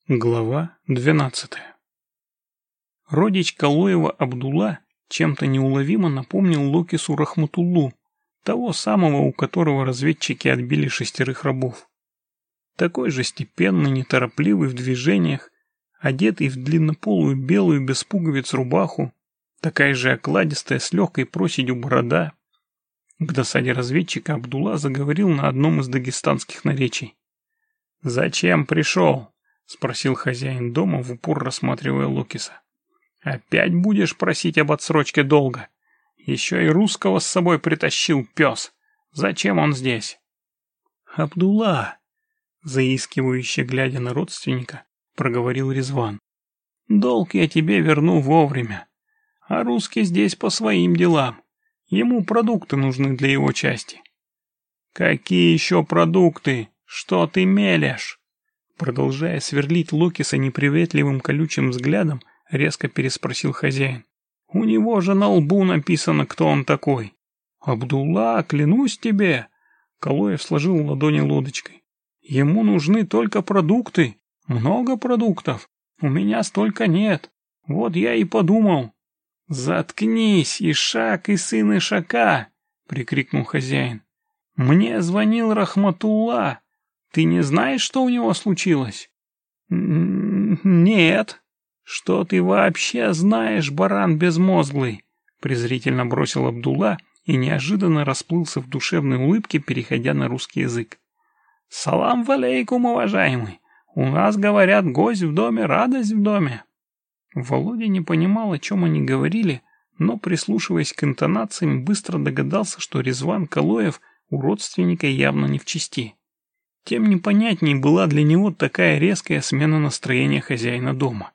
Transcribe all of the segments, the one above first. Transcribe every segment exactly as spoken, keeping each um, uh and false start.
Глава двенадцатая. Родич Калоева Абдулла чем-то неуловимо напомнил Локису Рахматуллу, того самого, у которого разведчики отбили шестерых рабов. Такой же степенный, неторопливый в движениях, одетый в длиннополую белую без пуговиц рубаху, такая же окладистая с легкой проседью борода. К досаде разведчика Абдулла заговорил на одном из дагестанских наречий. «Зачем пришел?» — спросил хозяин дома, в упор рассматривая Локиса. «Опять будешь просить об отсрочке долга? Еще и русского с собой притащил пес. Зачем он здесь?» «Абдулла», — заискивающе глядя на родственника, проговорил Резван. «Долг я тебе верну вовремя. А русский здесь по своим делам. Ему продукты нужны для его части». «Какие еще продукты? Что ты мелешь?» Продолжая сверлить Локиса неприветливым колючим взглядом, резко переспросил хозяин. «У него же на лбу написано, кто он такой». «Абдулла, клянусь тебе!» Калоев сложил ладони лодочкой. «Ему нужны только продукты. Много продуктов. У меня столько нет. Вот я и подумал». «Заткнись, Ишак и сын Ишака!» — прикрикнул хозяин. «Мне звонил Рахматулла. Ты не знаешь, что у него случилось?» «Нет». «Что ты вообще знаешь, баран безмозглый?» презрительно бросил Абдулла и неожиданно расплылся в душевной улыбке, переходя на русский язык. «Салам валейкум, уважаемый! У нас, говорят, гость в доме, радость в доме!» Володя не понимал, о чем они говорили, но, прислушиваясь к интонациям, быстро догадался, что Резван Калоев у родственника явно не в чести. Тем непонятней была для него такая резкая смена настроения хозяина дома.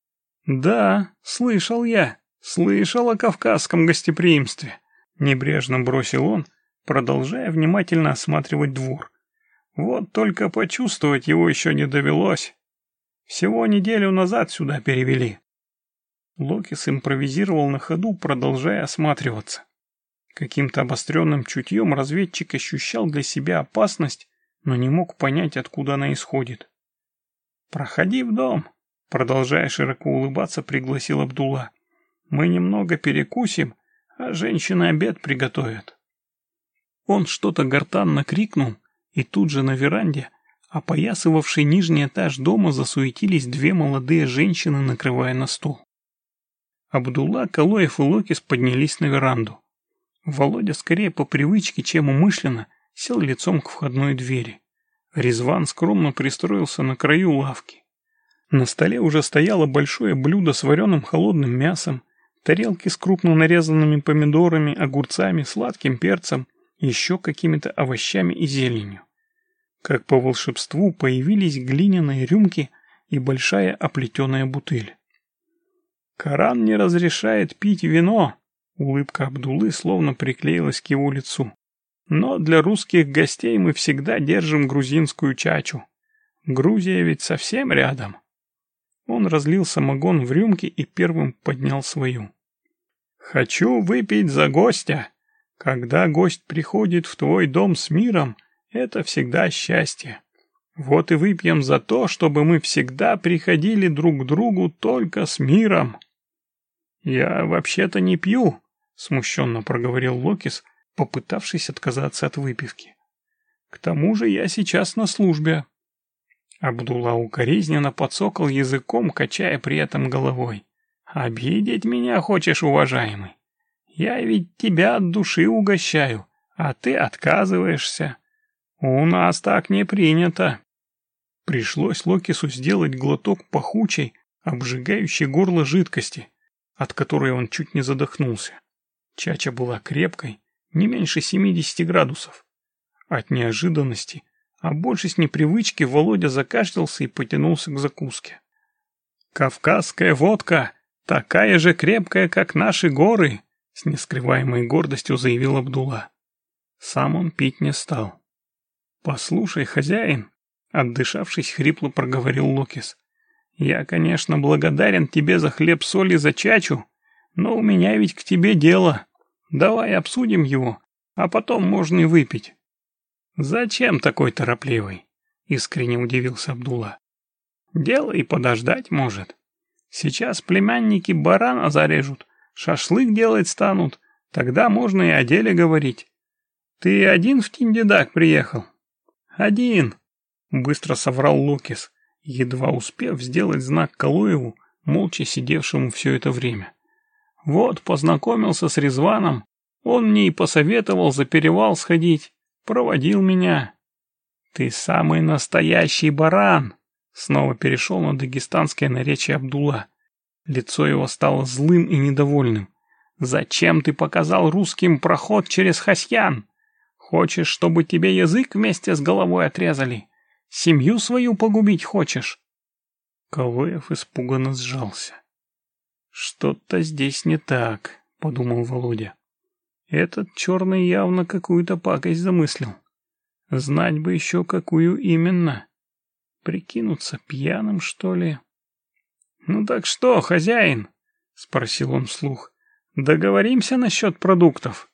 «Да, слышал я, слышал о кавказском гостеприимстве», — небрежно бросил он, продолжая внимательно осматривать двор. «Вот только почувствовать его еще не довелось. Всего неделю назад сюда перевели». Локис импровизировал на ходу, продолжая осматриваться. Каким-то обостренным чутьем разведчик ощущал для себя опасность, но не мог понять, откуда она исходит. «Проходи в дом», — продолжая широко улыбаться, пригласил Абдулла. «Мы немного перекусим, а женщины обед приготовят». Он что-то гортанно крикнул, и тут же на веранде, опоясывавшей нижний этаж дома, засуетились две молодые женщины, накрывая на стол. Абдулла, Калоев и Локис поднялись на веранду. Володя, скорее по привычке, чем умышленно, сел лицом к входной двери. Резван скромно пристроился на краю лавки. На столе уже стояло большое блюдо с вареным холодным мясом, тарелки с крупно нарезанными помидорами, огурцами, сладким перцем, еще какими-то овощами и зеленью. Как по волшебству появились глиняные рюмки и большая оплетенная бутыль. «Коран не разрешает пить вино», — улыбка Абдуллы словно приклеилась к его лицу. «Но для русских гостей мы всегда держим грузинскую чачу. Грузия ведь совсем рядом». Он разлил самогон в рюмки и первым поднял свою. «Хочу выпить за гостя. Когда гость приходит в твой дом с миром, это всегда счастье. Вот и выпьем за то, чтобы мы всегда приходили друг к другу только с миром». «Я вообще-то не пью», — смущенно проговорил Локис, попытавшись отказаться от выпивки. «К тому же я сейчас на службе». Абдулла укоризненно подсокал языком, качая при этом головой. «Обидеть меня хочешь, уважаемый? Я ведь тебя от души угощаю, а ты отказываешься. У нас так не принято». Пришлось Локису сделать глоток пахучей, обжигающей горло жидкости, от которой он чуть не задохнулся. Чача была крепкой, не меньше семидесяти градусов. От неожиданности, а больше с непривычки, Володя закашлялся и потянулся к закуске. «Кавказская водка, такая же крепкая, как наши горы», — с нескрываемой гордостью заявил Абдулла. Сам он пить не стал. «Послушай, хозяин», — отдышавшись, хрипло проговорил Локис, «я, конечно, благодарен тебе за хлеб-соль и за чачу, но у меня ведь к тебе дело. Давай обсудим его, а потом можно и выпить». «Зачем такой торопливый?» — искренне удивился Абдулла. Дело и подождать может. Сейчас племянники барана зарежут, шашлык делать станут, тогда можно и о деле говорить. Ты один в Тиндидак приехал? Один, быстро соврал Локис, едва успев сделать знак Калуеву, молча сидевшему все это время. Вот познакомился с Резваном, он мне и посоветовал за перевал сходить, проводил меня. Ты самый настоящий баран! Снова перешел на дагестанское наречие Абдулла. Лицо его стало злым и недовольным. Зачем ты показал русским проход через Хасьян? Хочешь, чтобы тебе язык вместе с головой отрезали? Семью свою погубить хочешь? Калуев испуганно сжался. Что-то здесь не так, подумал Володя. Этот черный явно какую-то пакость замыслил. Знать бы еще, какую именно. Прикинуться пьяным, что ли? «Ну так что, хозяин?» — спросил он вслух. «Договоримся насчет продуктов?»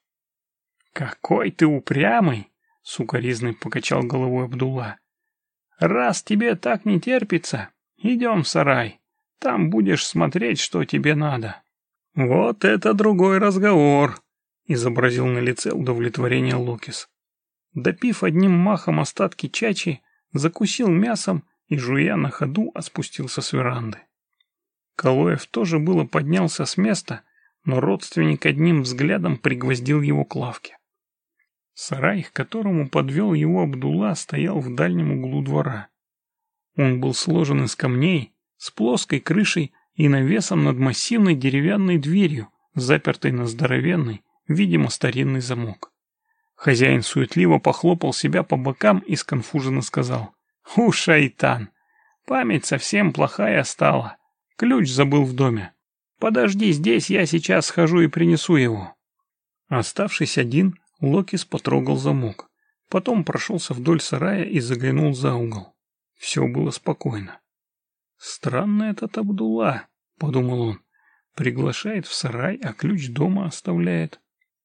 «Какой ты упрямый!» — сукоризной покачал головой Абдулла. «Раз тебе так не терпится, идем в сарай. Там будешь смотреть, что тебе надо». «Вот это другой разговор!» — изобразил на лице удовлетворение Локис. Допив одним махом остатки чачи, закусил мясом и, жуя на ходу, спустился с веранды. Калуев тоже было поднялся с места, но родственник одним взглядом пригвоздил его к лавке. Сарай, к которому подвел его Абдулла, стоял в дальнем углу двора. Он был сложен из камней, с плоской крышей и навесом над массивной деревянной дверью, запертой на здоровенный, видимо, старинный замок. Хозяин суетливо похлопал себя по бокам и сконфуженно сказал: «У, шайтан! Память совсем плохая стала. Ключ забыл в доме. Подожди здесь, я сейчас схожу и принесу его». Оставшись один, Локис потрогал замок. Потом прошелся вдоль сарая и заглянул за угол. Все было спокойно. «Странно этот Абдулла», — подумал он. «Приглашает в сарай, а ключ дома оставляет».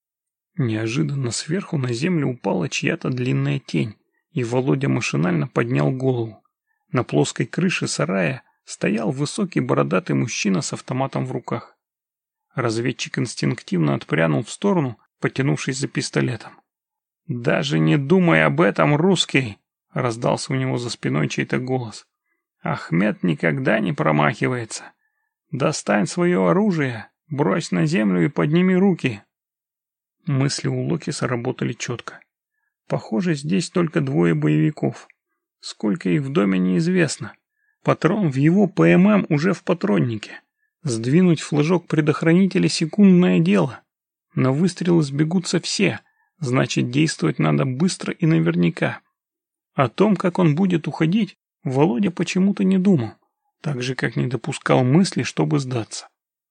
Неожиданно сверху на землю упала чья-то длинная тень, и Володя машинально поднял голову. На плоской крыше сарая стоял высокий бородатый мужчина с автоматом в руках. Разведчик инстинктивно отпрянул в сторону, потянувшись за пистолетом. «Даже не думай об этом, русский!» — раздался у него за спиной чей-то голос. «Ахмед никогда не промахивается. Достань свое оружие, брось на землю и подними руки». Мысли у Локиса работали четко. Похоже, здесь только двое боевиков. Сколько их в доме, неизвестно. Патрон в его ПММ уже в патроннике. Сдвинуть флажок предохранителя — секундное дело. На выстрелы сбегутся все, значит, действовать надо быстро и наверняка. О том, как он будет уходить, Володя почему-то не думал, так же, как не допускал мысли, чтобы сдаться.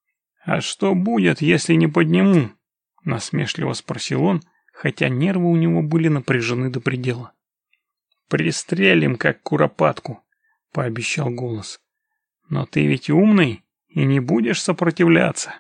«А что будет, если не подниму?» — насмешливо спросил он, хотя нервы у него были напряжены до предела. «Пристрелим, как куропатку», — пообещал голос. «Но ты ведь умный и не будешь сопротивляться».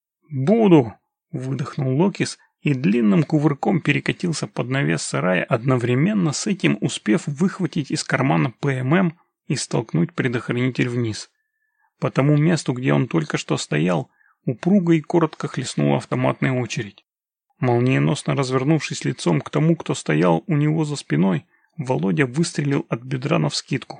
«Буду», — выдохнул Локис и длинным кувырком перекатился под навес сарая, одновременно с этим успев выхватить из кармана ПММ и столкнуть предохранитель вниз. По тому месту, где он только что стоял, упруго и коротко хлестнула автоматная очередь. Молниеносно развернувшись лицом к тому, кто стоял у него за спиной, Володя выстрелил от бедра навскидку.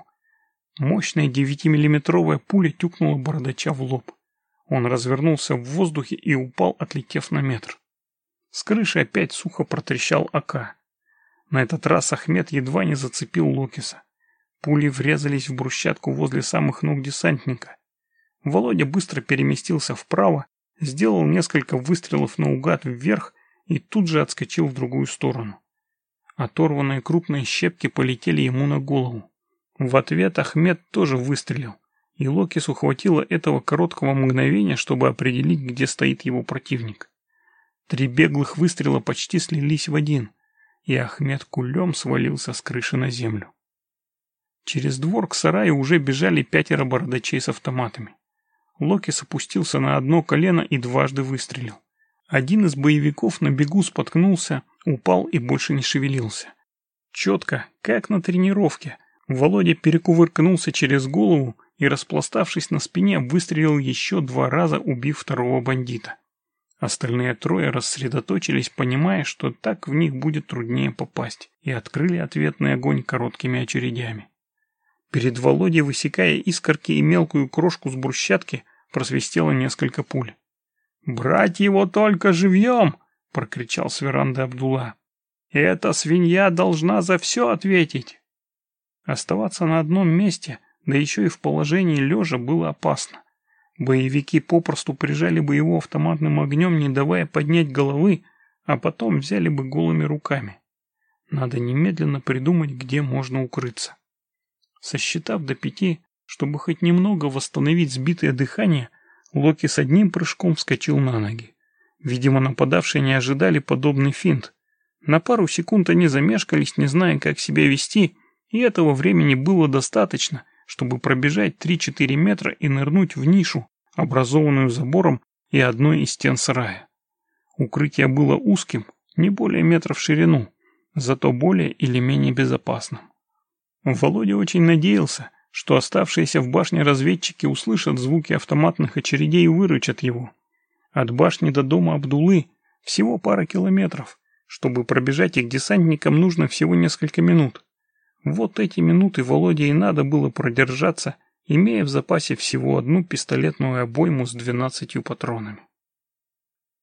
Мощная девятимиллиметровая пуля тюкнула бородача в лоб. Он развернулся в воздухе и упал, отлетев на метр. С крыши опять сухо протрещал АК. На этот раз Ахмед едва не зацепил Локиса. Пули врезались в брусчатку возле самых ног десантника. Володя быстро переместился вправо, сделал несколько выстрелов наугад вверх и тут же отскочил в другую сторону. Оторванные крупные щепки полетели ему на голову. В ответ Ахмед тоже выстрелил, и Локису хватило этого короткого мгновения, чтобы определить, где стоит его противник. Три беглых выстрела почти слились в один, и Ахмед кулем свалился с крыши на землю. Через двор к сараю уже бежали пятеро бородачей с автоматами. Локис опустился на одно колено и дважды выстрелил. Один из боевиков на бегу споткнулся, упал и больше не шевелился. Четко, как на тренировке, Володя перекувыркнулся через голову и, распластавшись на спине, выстрелил еще два раза, убив второго бандита. Остальные трое рассредоточились, понимая, что так в них будет труднее попасть, и открыли ответный огонь короткими очередями. Перед Володей, высекая искорки и мелкую крошку с брусчатки, просвистело несколько пуль. «Брать его только живьем!» — прокричал с веранды Абдулла. «Эта свинья должна за все ответить!» Оставаться на одном месте, да еще и в положении лежа, было опасно. Боевики попросту прижали бы его автоматным огнем, не давая поднять головы, а потом взяли бы голыми руками. Надо немедленно придумать, где можно укрыться. Сосчитав до пяти, чтобы хоть немного восстановить сбитое дыхание, Локи с одним прыжком вскочил на ноги. Видимо, нападавшие не ожидали подобный финт. На пару секунд они замешкались, не зная, как себя вести, и этого времени было достаточно, чтобы пробежать три-четыре метра и нырнуть в нишу, образованную забором и одной из стен сарая. Укрытие было узким, не более метра в ширину, зато более или менее безопасным. Володя очень надеялся, что оставшиеся в башне разведчики услышат звуки автоматных очередей и выручат его. От башни до дома Абдуллы всего пара километров. Чтобы пробежать их десантникам, нужно всего несколько минут. Вот эти минуты Володе и надо было продержаться, имея в запасе всего одну пистолетную обойму с двенадцатью патронами.